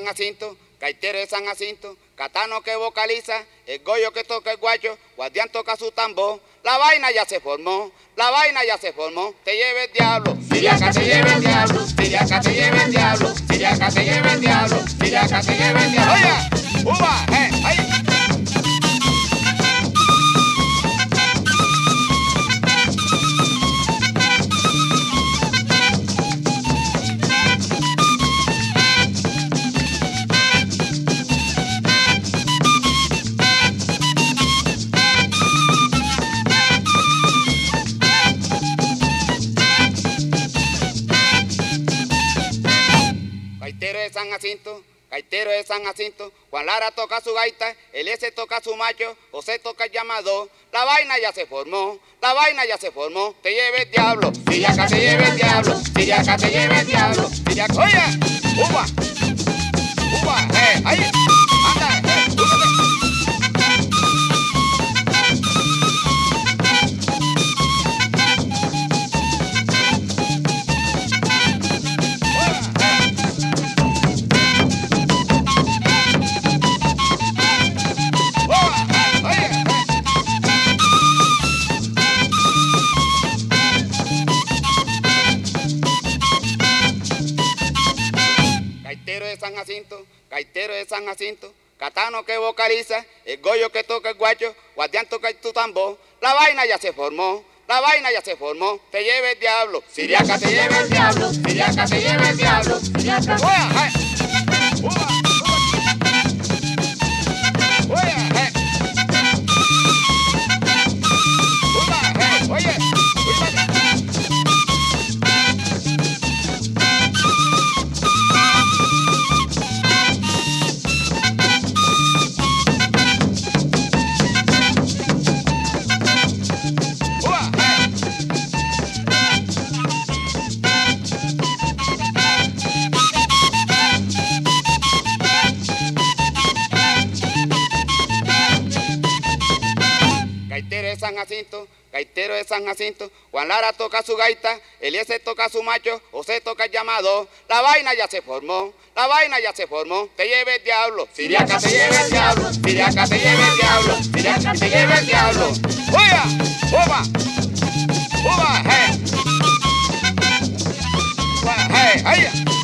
Jacinto, gaitero de San Jacinto, catano que vocaliza, el goyo que toca el guacho, guardián toca su tambor, la vaina ya se formó, la vaina ya se formó, te lleve el diablo, Siriaca te lleve el diablo, Siriaca te lleve el diablo, Siriaca te lleve el diablo, Siriaca te lleve el diablo. Oye, uva, ahí. Gaitero de San Jacinto, Juan Lara toca su gaita, el S toca su macho, José toca el llamador, la vaina ya se formó, la vaina ya se formó, te lleve el diablo, Siriaca te lleve el diablo, Siriaca te lleve el diablo, Siriaca, oye, uva, ahí, anda, úsate. Gaitero de San Jacinto, catano que vocaliza, el goyo que toca el guacho, guardián toca tu tambor, la vaina ya se formó, la vaina ya se formó, te lleve el diablo, Siriaca te lleve el diablo, Siriaca te lleve el diablo, Siriaca. Oye. Gaitero de San Jacinto, Juan Lara toca su gaita, Eliezer toca su macho, José toca el llamador, la vaina ya se formó, la vaina ya se formó, te lleve el diablo, Siriaca te lleve el diablo, Siriaca te lleve el diablo, Siriaca te lleve el diablo. ¡Oiga! ¡Uva! ¡Ahí!